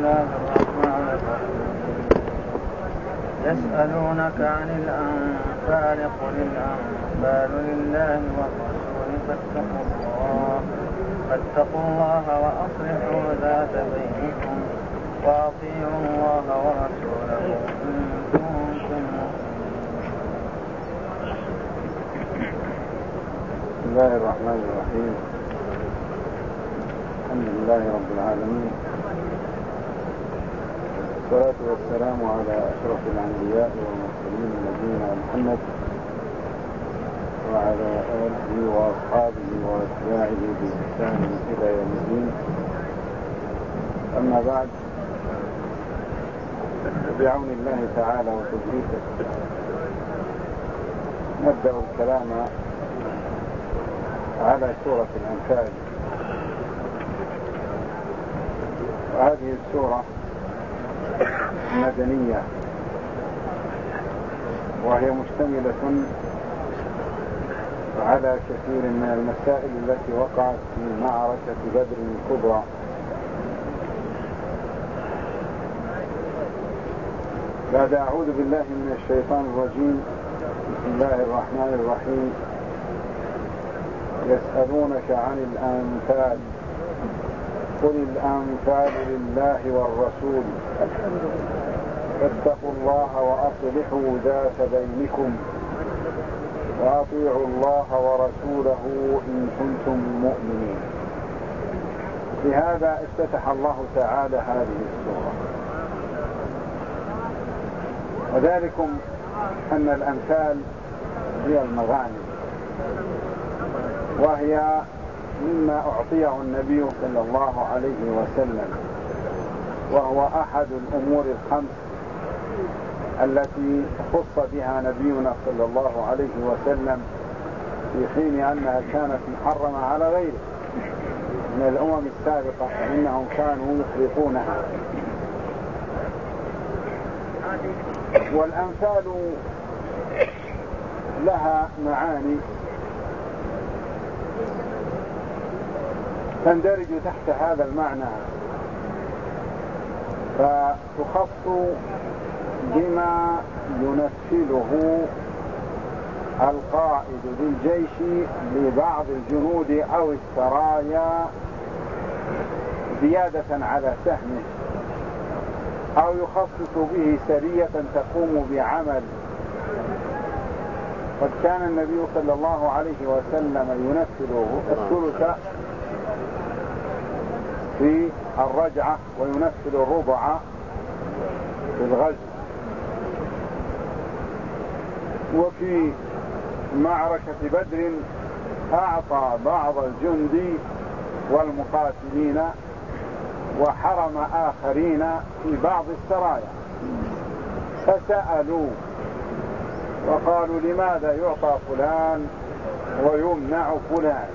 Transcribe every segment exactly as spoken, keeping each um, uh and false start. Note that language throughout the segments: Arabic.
الله الرحمن الرحيم. يسألونك عن الأنفال قل الأنفال لله والرسول فاتقوا الله فاتقوا الله وأصلحوا ذات بينكم وأطيعوا الله ورسوله إن كنتم مؤمنين. بسم الله الرحمن الرحيم. الحمد لله رب العالمين، والصلاة والسلام على أشرف الأنبياء والمرسلين نبينا محمد وعلى آله وأصحابه وأتباعه بإحسان إلى يوم الدين. أما بعد، بعون الله تعالى وتوفيقه نبدأ الكلام على سورة الأنفال. وهذه السورة مدنية، وهي مشتملة على كثير من المسائل التي وقعت في معركة بدر الكبرى. بعد أعوذ بالله من الشيطان الرجيم. بسم الله الرحمن الرحيم. يسألونك عن الأنفال قل الأنفال لله والرسول فاتقوا الله وأصلحوا ذات بينكم وأطيعوا الله ورسوله إن كنتم مؤمنين. بهذا افتتح الله تعالى هذه السورة، وذلكم أن الأنفال هي المغانم، وهي مما أعطيه النبي صلى الله عليه وسلم، وهو أحد الأمور الخمس التي خص بها نبينا صلى الله عليه وسلم في حين أنها كانت محرمة على غيره من الأمم السابقة، فإنهم كانوا يخلقونها. والأنفال لها معاني تندرج تحت هذا المعنى، فتخص بما ينفله القائد للجيش لبعض الجنود أو السرايا زيادة على سهمه، أو يخصص به سرية تقوم بعمل. قد كان النبي صلى الله عليه وسلم ينفل الثلث في الرجعة وينفل الربع في الغزو. وفي معركة بدر أعطى بعض الجند والمقاتلين وحرم آخرين في بعض السرايا، فسألوا وقالوا لماذا يعطى فلان ويمنع فلان؟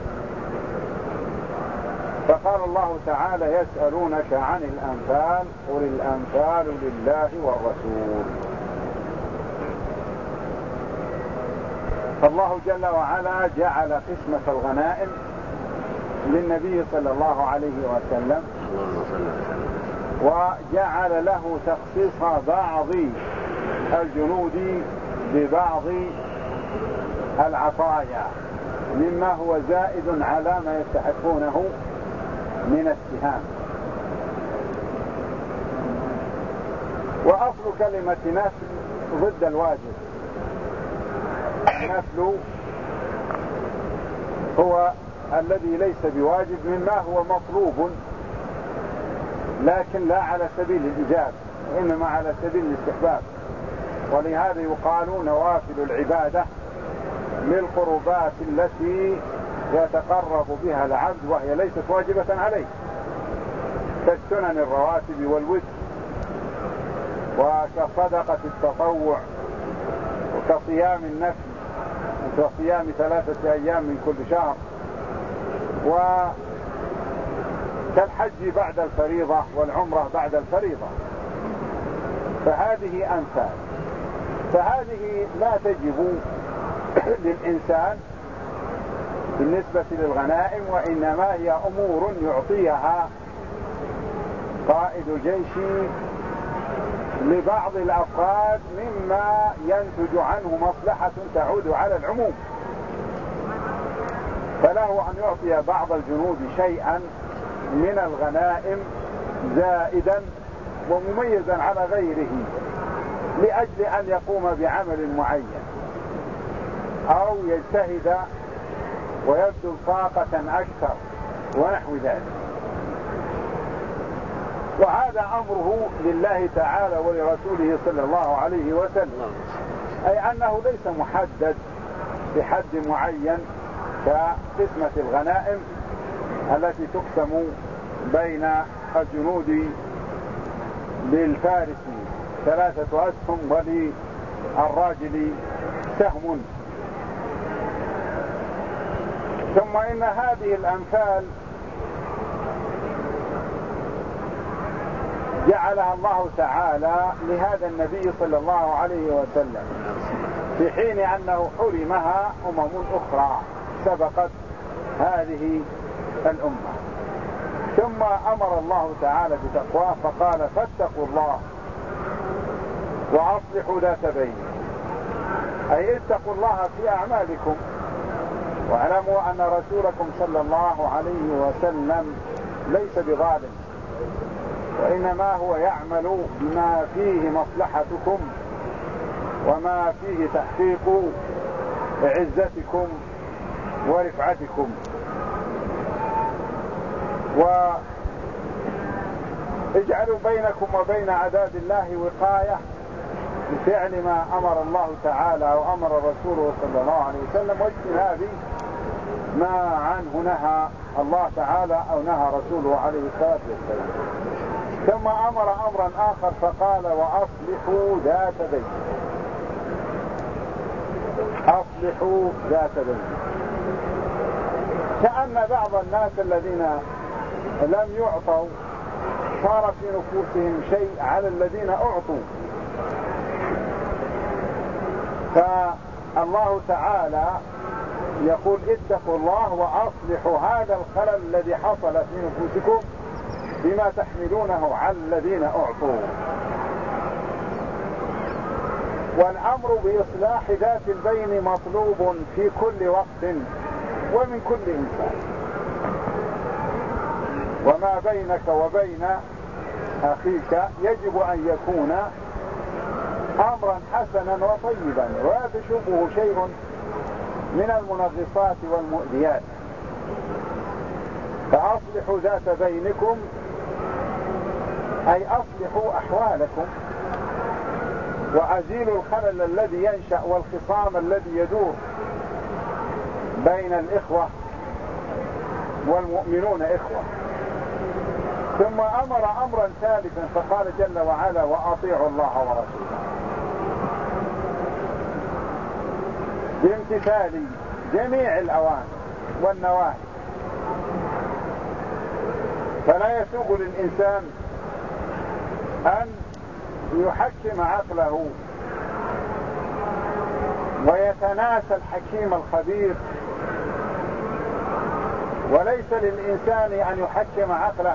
فقال الله تعالى يسألونك عن الأنفال قل الأنفال لله والرسول. فالله جل وعلا جعل قسمة الغنائم للنبي صلى الله عليه وسلم، وجعل له تخصيص بعض الجنود ببعض العطايا مما هو زائد على ما يستحقونه من السهام. وأصل كلمة نفل ضد الواجب. النفل هو الذي ليس بواجب مما هو مطلوب، لكن لا على سبيل الإيجاب، وإنما على سبيل الاستحباب. ولهذا يقال نوافل العبادة للقربات التي يتقرب بها العبد وهي ليست واجبة عليه، كالسنن الرواتب والوتر، وكصدقة التطوع، وكصيام النفل، وكصيام ثلاثة أيام من كل شهر، وكالحج بعد الفريضة والعمرة بعد الفريضة. فهذه أنفال، فهذه لا تجب للإنسان بالنسبة للغنائم، وإنما هي أمور يعطيها قائد الجيش لبعض الأفراد مما ينتج عنه مصلحة تعود على العموم، فله أن يعطي بعض الجنود شيئا من الغنائم زائدا ومميزا على غيره لأجل أن يقوم بعمل معين أو يجتهد ويبذل طاقة أكثر ونحو ذلك. وهذا أمره لله تعالى ولرسوله صلى الله عليه وسلم، أي أنه ليس محدد بحد معين كقسمة الغنائم التي تقسم بين الجنود للفارس ثلاثة أسهم وللراجل سهم. ثم إن هذه الأمثال جعلها الله تعالى لهذا النبي صلى الله عليه وسلم في حين أنه حرمها أمم أخرى سبقت هذه الأمة. ثم أمر الله تعالى بتقواه فقال فاتقوا الله وأصلحوا ذات بين، أي اتقوا الله في أعمالكم واعلموا أن رسولكم صلى الله عليه وسلم ليس بظالم، وإنما هو يعمل بما فيه مصلحتكم وما فيه تحقيق عزتكم ورفعتكم. واجعلوا بينكم وبين عذاب الله وقاية بفعل ما أمر الله تعالى وأمر رسوله صلى الله عليه وسلم واجتناب ما عنه نهى الله تعالى أو نهى رسوله عليه الصلاة والسلام. ثم أمر أمرا آخر فقال وأصلحوا ذات بين، أصلحوا ذات بين. كأن بعض الناس الذين لم يعطوا صار في نفوسهم شيء على الذين أعطوا، فالله تعالى يقول اتقوا الله وأصلحوا هذا الخلل الذي حصل في نفوسكم بما تحملونه على الذين أعطوا. والأمر بإصلاح ذات البين مطلوب في كل وقت ومن كل إنسان، وما بينك وبين أخيك يجب أن يكون أمرا حسنا وطيبا ولا تشوبه شيء من المنغصات والمؤذيات. فأصلحوا ذات بينكم أي أصلحوا أحوالكم وأزيلوا الخلل الذي ينشأ والخصام الذي يدور بين الإخوة والمؤمنون إخوة. ثم أمر أمرا ثالثا فقال جل وعلا وأطيعوا الله ورسوله بامتثال جميع الأوامر والنواهي. فلا يسوغ للإنسان أن يحكم عقله ويتناسى الحكيم الخبير، وليس للإنسان أن يحكم عقله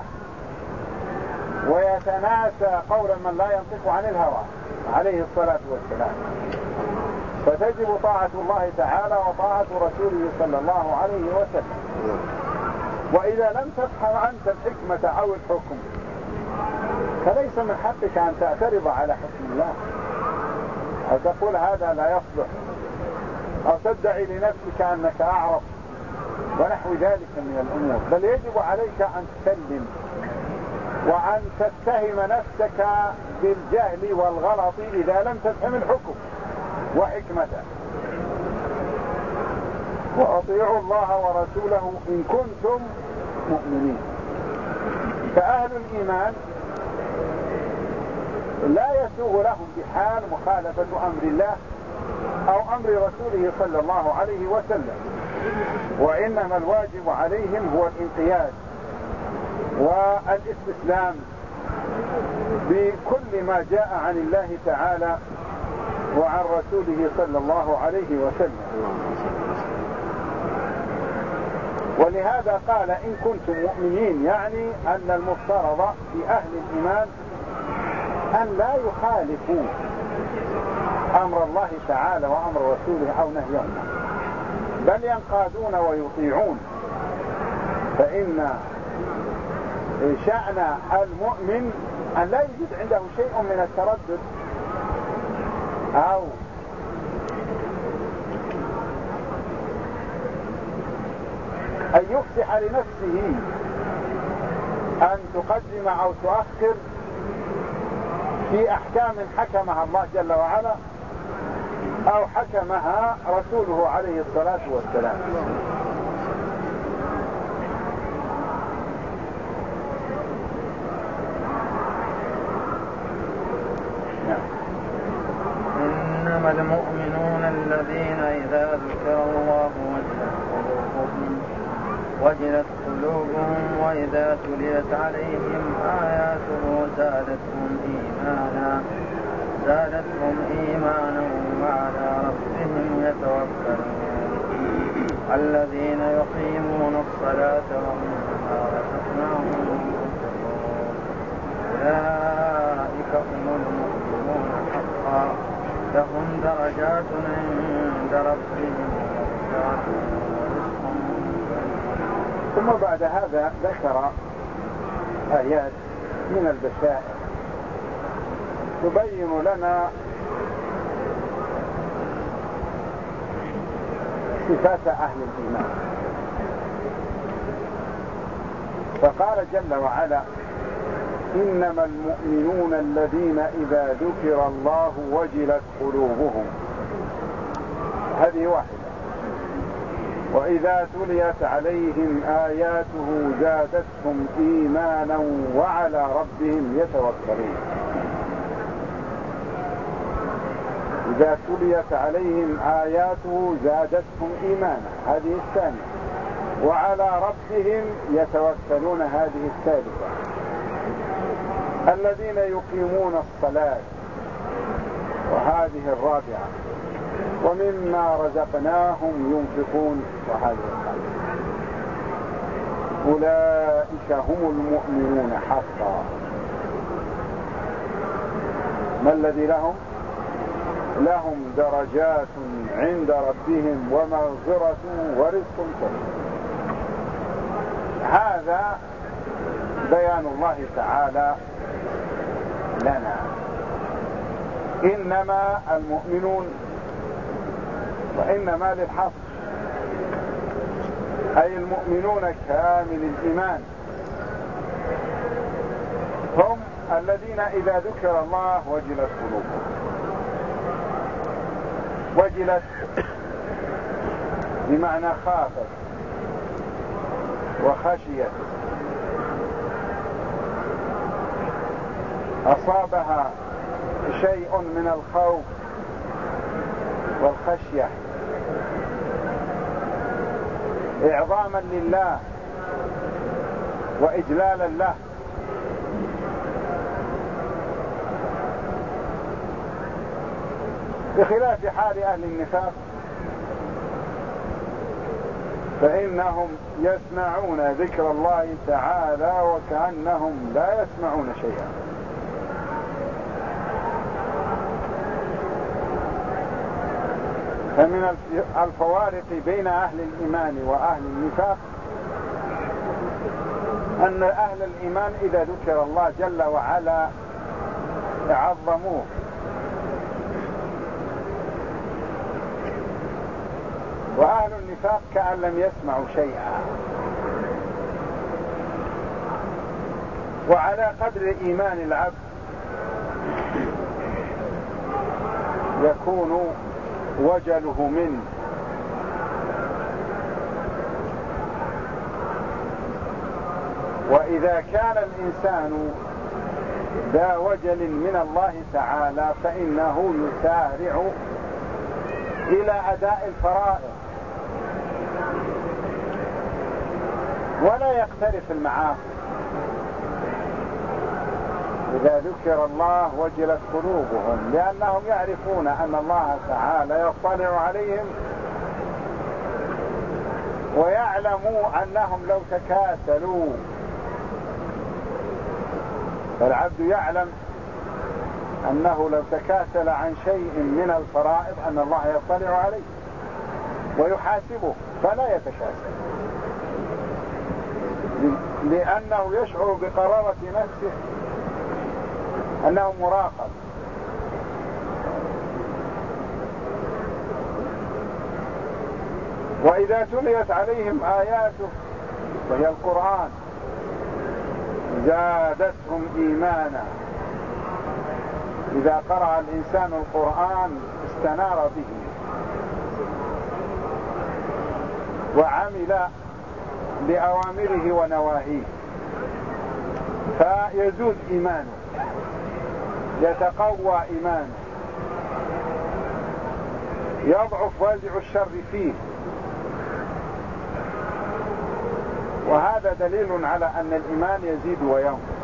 ويتناسى قول من لا ينطق عن الهوى عليه الصلاة والسلام. فتجب طاعة الله تعالى وطاعة رسوله صلى الله عليه وسلم. وإذا لم تفهم أنت الحكمة أو الحكم فليس من حقك أن تعترض على حكم الله أو تقول هذا لا يصلح أو تدعي لنفسك أنك أعرف ونحو ذلك من الأمور، بل يجب عليك أن تسلم وأن تتهم نفسك بالجهل والغلط إذا لم تفهم الحكم وحكمته. وأطيعوا الله ورسوله إن كنتم مؤمنين. فأهل الإيمان لا يسوغ لهم بحال مخالفة أمر الله أو أمر رسوله صلى الله عليه وسلم، وإنما الواجب عليهم هو الانقياد والاستسلام بكل ما جاء عن الله تعالى وعن رسوله صلى الله عليه وسلم. ولهذا قال إن كنتم مؤمنين، يعني أن المفترض في أهل الإيمان أن لا يخالفوا أمر الله تعالى وأمر رسوله أو نهيهما، بل ينقادون ويطيعون. فإن شأن المؤمن أن لا يوجد عنده شيء من التردد أو أن يفسح لنفسه أن تقدم أو تؤخر في أحكام حكمها الله جل وعلا أو حكمها رسوله عليه الصلاة والسلام. إنما المؤمنون الذين إذا ذكر الله وجلت قلوبهم وجلت قلوبهم وإذا تليت عليهم آياته زادتهم إيمانا زادتهم إيمانا وعلى ربهم يتوكلون الذين يقيمون الصلاة ومما رزقناهم ينفقون أولئك هم المؤمنون حقا لهم درجات عند ربهم ورزق ثم بعد هذا ذكر آيات من البشائر تبين لنا صفات أهل الإيمان. فقال جل وعلا إنما المؤمنون الذين إذا ذكر الله وجلت قلوبهم، هذه واحدة. وإذا تليت عليهم آياته زادتهم إيمانا وعلى ربهم يتوكلون. إذا تليت عليهم آياته زادتهم إيمانا، هذه الثانية. وعلى ربهم يتوكلون، هذه الثالثة. الذين يقيمون الصلاة، وهذه الرابعة. ومما رزقناهم ينفقون، وهذه الخامسة. أولئك هم المؤمنون حقا. ما الذي لهم؟ لهم درجات عند ربهم ومغفرة ورزق كريم. هذا بيان الله تعالى لنا. إنما المؤمنون، وإنما للحصر، أي المؤمنون كامل الإيمان هم الذين إذا ذكر الله وجلت قلوبهم. وجلت بمعنى خافت وخشيت، أصابها شيء من الخوف والخشية إعظاما لله وإجلالا له. بخلاف حال أهل النفاق فإنهم يسمعون ذكر الله تعالى وكأنهم لا يسمعون شيئا. فمن الفوارق بين أهل الإيمان وأهل النفاق أن أهل الإيمان إذا ذكر الله جل وعلا عظموه، وأهل النفاق كأن لم يسمعوا شيئا. وعلى قدر إيمان العبد يكون وجله منه. وإذا كان الإنسان ذا وجل من الله تعالى فإنه يسارع إلى أداء الفرائض ولا يقترف المعاصي. إذا ذكر الله وجلت قلوبهم، لأنهم يعرفون أن الله تعالى يطلع عليهم ويعلموا أنهم لو تكاسلوا، فالعبد يعلم أنه لو تكاسل عن شيء من الفرائض أن الله يطلع عليه ويحاسبه، فلا يتكاسل، لأنه يشعر بقرارة نفسه أنه مراقب. وإذا تليت عليهم آياته وهي القرآن زادتهم إيمانا. إذا قرأ الإنسان القرآن استنار به وعمل بأوامره ونواهيه فيزول إيمانه، يتقوى إيمانه، يضعف وازع الشر فيه. وهذا دليل على أن الإيمان يزيد وينقص.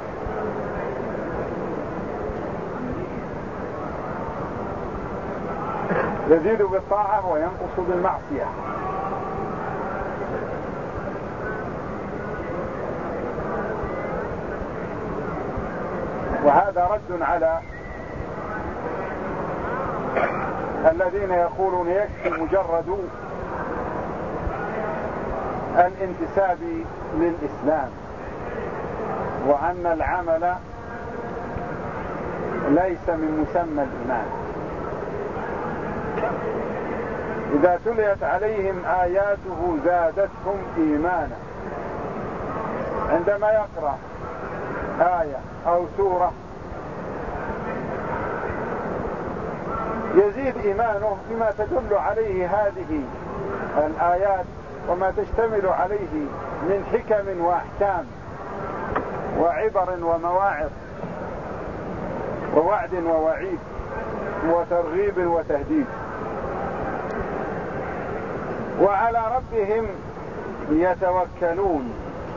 يزيد بالطاعة وينقص بالمعصية. وهذا رد على الذين يقولون يكفي مجرد الانتساب للإسلام، وأن العمل ليس من مسمى الإيمان. إذا تليت عليهم آياته زادتهم إيمانا. عندما يقرأ آية أو سورة يزيد إيمانه بما تدل عليه هذه الآيات وما تشتمل عليه من حكم وأحكام وعبر ومواعظ ووعد ووعيد وترغيب وتهديد. وعلى ربهم يتوكلون.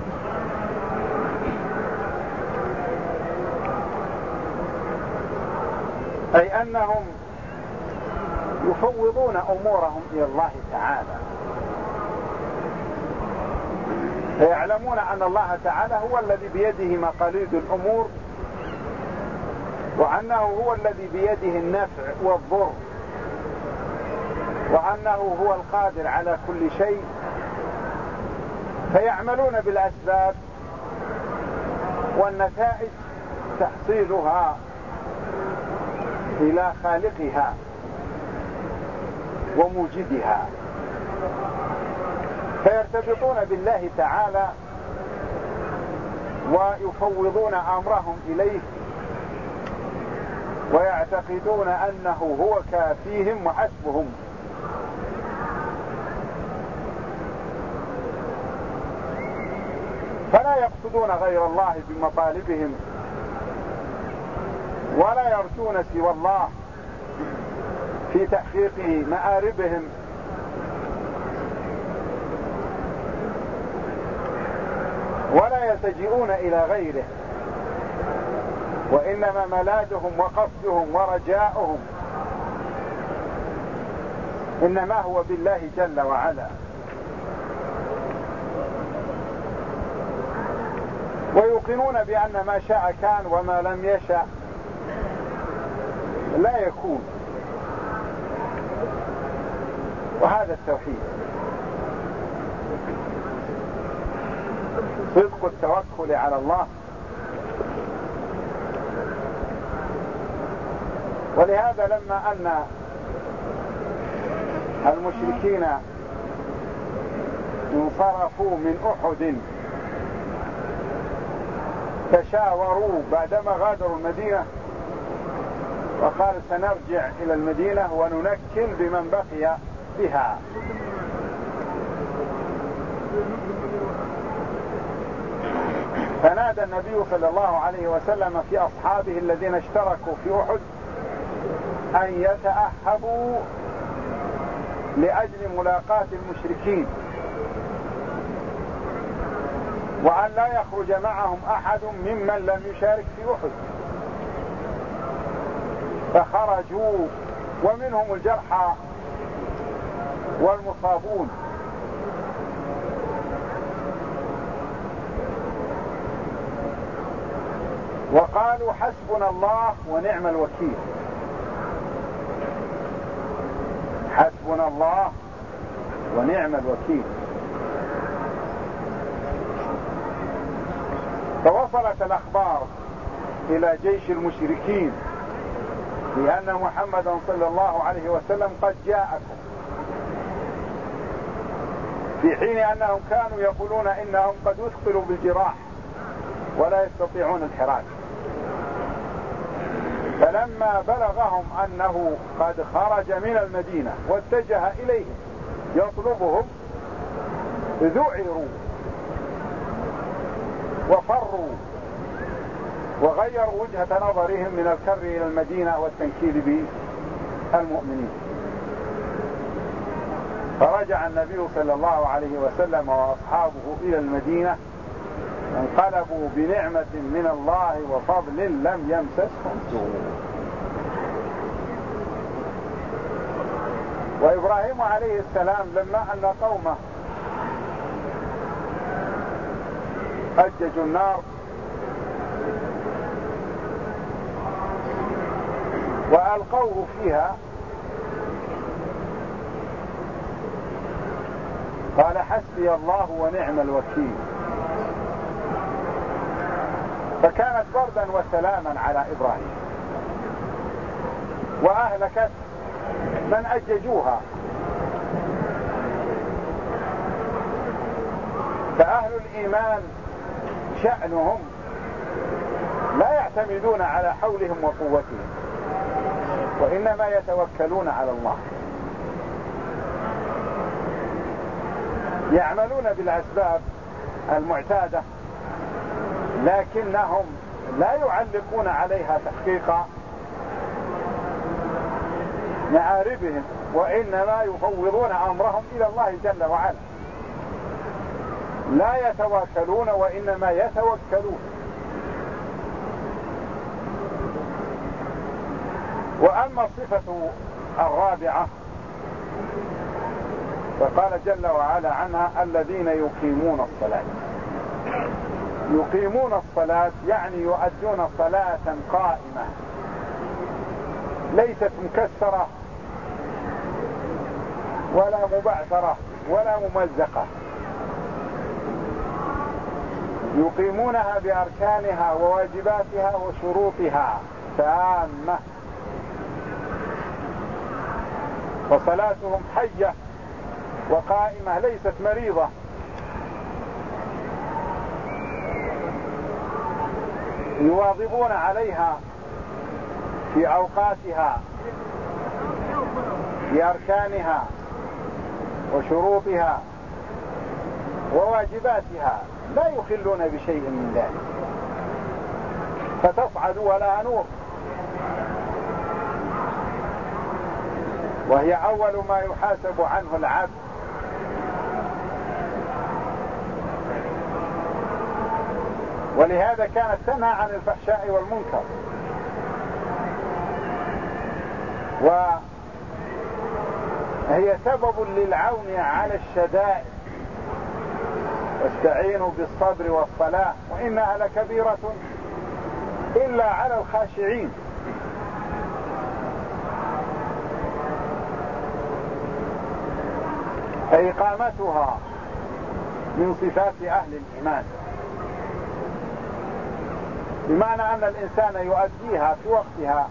أي أنهم يفوضون أمورهم إلى الله تعالى، فيعلمون أن الله تعالى هو الذي بيده مقاليد الأمور، وأنه هو الذي بيده النفع والضر، وأنه هو القادر على كل شيء. فيعملون بالأسباب والنتائج تحصيلها إلى خالقها وموجدها، فيرتبطون بالله تعالى ويفوضون أمرهم إليه، ويعتقدون أنه هو كافيهم وحسبهم. فلا يقصدون غير الله بمطالبهم، ولا يرجون سوى الله في تحقيق مآربهم، ولا يلتجئون إلى غيره، وإنما ملاذهم وقصدهم ورجاؤهم إنما هو بالله جل وعلا. ويوقنون بأن ما شاء كان وما لم يشاء لا يكون. وهذا التوحيد، صدق التوكل على الله. ولهذا لما أن المشركين انصرفوا من أحد تشاوروا بعدما غادروا المدينة وقال سنرجع إلى المدينة وننكل بمن بقي بها. فنادى النبي صلى الله عليه وسلم في أصحابه الذين اشتركوا في أحد أن يتأهبوا لأجل ملاقاة المشركين، وأن لا يخرج معهم أحد ممن لم يشارك في أحد. فخرجوا ومنهم الجرحى والمصابون، وقالوا حسبنا الله ونعم الوكيل. حسبنا الله ونعم الوكيل. فوصلت الأخبار إلى جيش المشركين بأن محمدا صلى الله عليه وسلم قد جاءكم، في حين أنهم كانوا يقولون إنهم قد أثقلوا بالجراح ولا يستطيعون الحراك. فلما بلغهم أنه قد خرج من المدينة واتجه إليهم يطلبهم ذعروا وفروا وغيروا وجهة نظرهم من الكر إلى المدينة والتنكيل بالمؤمنين. فرجع النبي صلى الله عليه وسلم وأصحابه إلى المدينة، انقلبوا بنعمة من الله وفضل لم يمسسهم سوء. وإبراهيم عليه السلام لما أن قومه أججوا النار وألقوه فيها قال حسبي الله ونعم الوكيل، فكانت بردا وسلاما على إبراهيم، وأهلكت من أججوها. فأهل الإيمان شأنهم لا يعتمدون على حولهم وقوتهم، وإنما يتوكلون على الله، يعملون بالأسباب المعتادة لكنهم لا يعلقون عليها تحقيق معاربهم، وإنما يفوضون أمرهم إلى الله جل وعلا، لا يتواكلون وإنما يتوكلون. وأما الصفة الرابعة فقال جل وعلا عنها الذين يقيمون الصلاة. يقيمون الصلاة يعني يؤدون صلاة قائمة ليست مكسرة ولا مبعثرة ولا ممزقة، يقيمونها بأركانها وواجباتها وشروطها تامة، وصلاتهم حية وقائمة ليست مريضة. يواظبون عليها في أوقاتها بأركانها وشروطها وواجباتها، لا يخلون بشيء من ذلك، فتصعد ولا نور. وهي أول ما يحاسب عنه العبد، ولهذا كانت تنهى عن الفحشاء والمنكر، وهي سبب للعون على الشدائد. واستعينوا بالصبر والصلاة وإنها لكبيرة إلا على الخاشعين. فإقامتها من صفات أهل الإيمان، بمعنى أن الإنسان يؤديها في وقتها،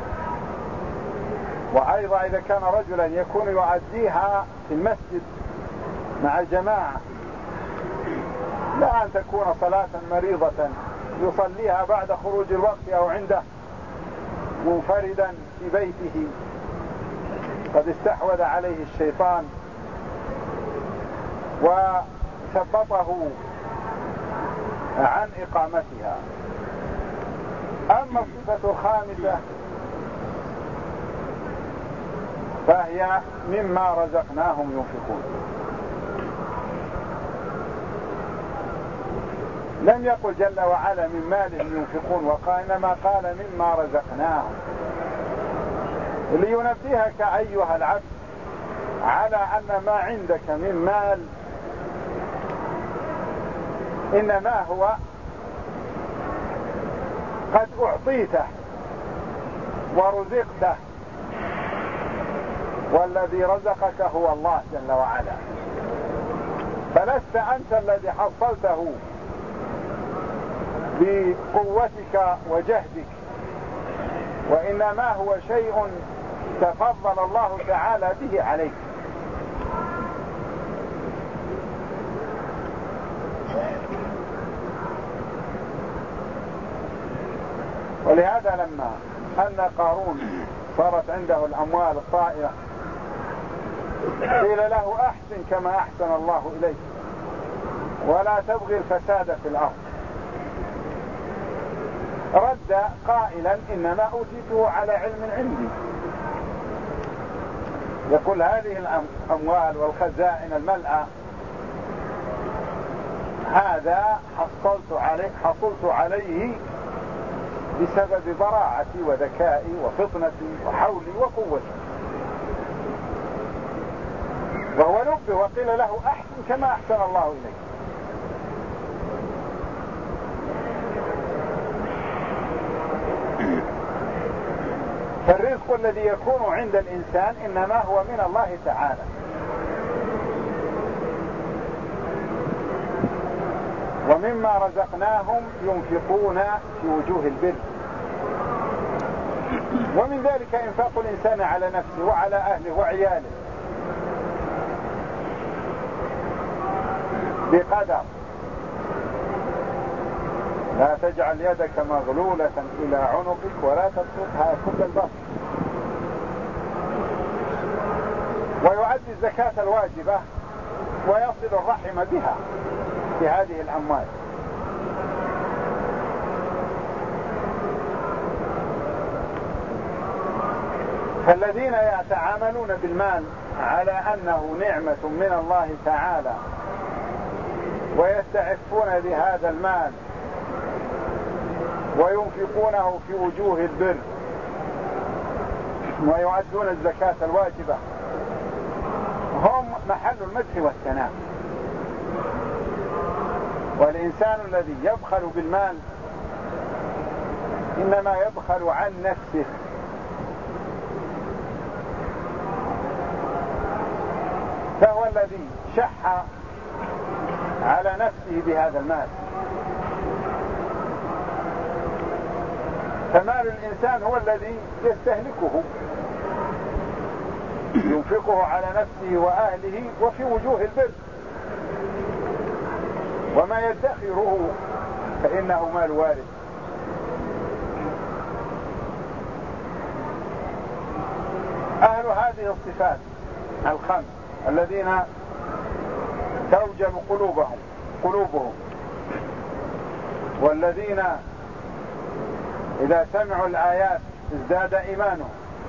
وأيضا إذا كان رجلا يكون يؤديها في المسجد مع الجماعة، لا أن تكون صلاة مريضة يصليها بعد خروج الوقت أو عنده منفردا في بيته قد استحوذ عليه الشيطان وثبطه عن إقامتها. أما الصفة الخامسة فهي مما رزقناهم ينفقون. لم يقل جل وعلا من مالهم ينفقون، وإنما قال مما رزقناهم، لينبهك أيها العبد على أن ما عندك من مال إنما هو قد أعطيته ورزقته، والذي رزقك هو الله جل وعلا، فلست أنت الذي حصلته بقوتك وجهدك، وإنما هو شيء تفضل الله تعالى به عليك. ولهذا لما أن قارون صارت عنده الأموال الطائلة قيل له أحسن كما أحسن الله إليك ولا تبغي الفساد في الأرض، رد قائلا إنما أوتيته على علم عندي. يقول هذه الأموال والخزائن الملأة هذا حصلت عليه, حصلت عليه بسبب براعتي وذكائي وفطنتي وحولي وقوتي. وهو نبه وقيل له أحسن كما أحسن الله إليك. فالرزق الذي يكون عند الإنسان إنما هو من الله تعالى، ومما رزقناهم ينفقون في وجوه البر، ومن ذلك إنفاق الإنسان على نفسه وعلى أهله وعياله بقدر. لا تجعل يدك مغلولة إلى عنقك ولا تبسطها كل البسط. ويؤدي الزكاة الواجبة ويصل الرحم بها في هذه الأموال. فالذين يتعاملون بالمال على أنه نعمة من الله تعالى ويستعفون بهذا المال وينفقونه في وجوه البر ويؤدون الزكاة الواجبة هم محل المدح والثناء. والإنسان الذي يبخل بالمال إنما يبخل عن نفسه، فهو الذي شح على نفسه بهذا المال. فمال الإنسان هو الذي يستهلكه، ينفقه على نفسه وأهله وفي وجوه البر، وما يدخره فإنه مال وارث. أهل هذه الصفات الخمس الذين توجل قلوبهم قلوبهم والذين إذا سمعوا الآيات ازداد إيمانهم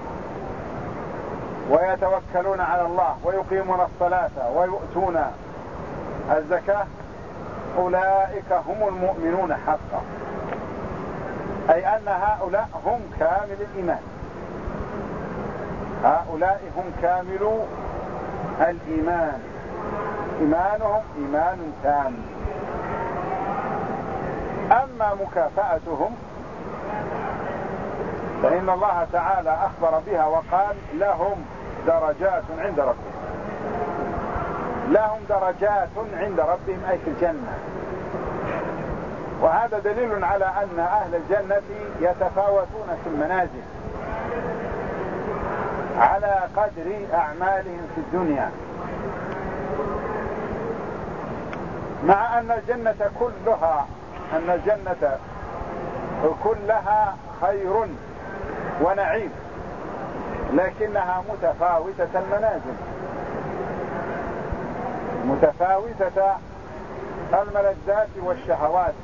ويتوكلون على الله ويقيمون الصلاة ويؤتون الزكاة، أولئك هم المؤمنون حقا، أي أن هؤلاء هم كامل الإيمان، هؤلاء هم كامل الإيمان، إيمانهم إيمان تام. أما مكافأتهم فإن الله تعالى أخبر بها وقال لهم درجات عند ربهم، لهم درجات عند ربهم أي في الجنة. وهذا دليل على أن أهل الجنة يتفاوتون في المنازل على قدر أعمالهم في الدنيا، مع أن الجنة كلها أن الجنة كلها خير ونعيم، لكنها متفاوتة المنازل، متفاوتة الملذات والشهوات.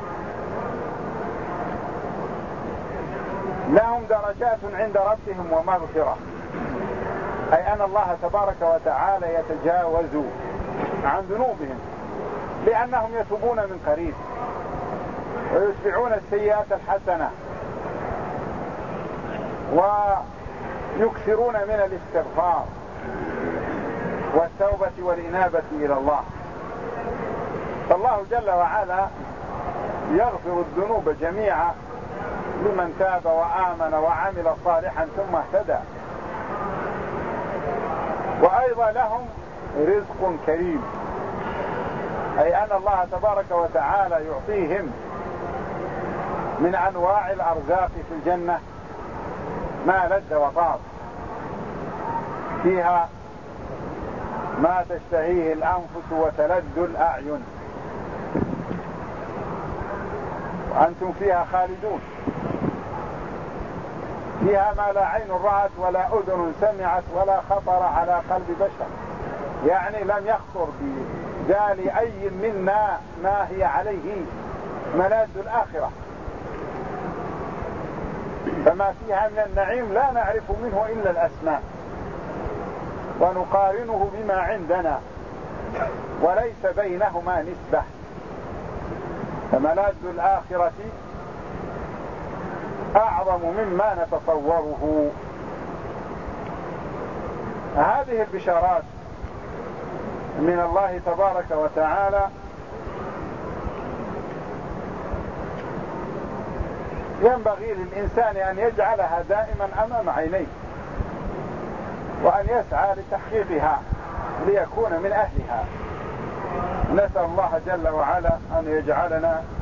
لهم درجات عند ربهم ومغفرة، أي أن الله تبارك وتعالى يتجاوز عن ذنوبهم لأنهم يتوبون من قريب ويتبعون السيئات الحسنة ويكثرون من الاستغفار والتوبة والإنابة إلى الله. فالله جل وعلا يغفر الذنوب جميعا لمن تاب وآمن وعمل صالحا ثم اهتدى. وأيضا لهم رزق كريم، أي أن الله تبارك وتعالى يعطيهم من أنواع الأرزاق في الجنة ما لذ وطاب، فيها ما تشتهيه الأنفس وتلذ الأعين، وأنتم فيها خالدون. فيها ما لا عين رأت ولا أذن سمعت ولا خطر على قلب بشر، يعني لم يخطر ببال أي منا ما هي عليه ملاذ الآخرة. فما فيها من النعيم لا نعرف منه إلا الأسماء ونقارنه بما عندنا وليس بينهما نسبة. فملاذ الآخرة أعظم مما نتصوره. هذه البشارات من الله تبارك وتعالى ينبغي للإنسان أن يجعلها دائما أمام عينيه وأن يسعى لتحقيقها ليكون من أهلها. نسأل الله جل وعلا أن يجعلنا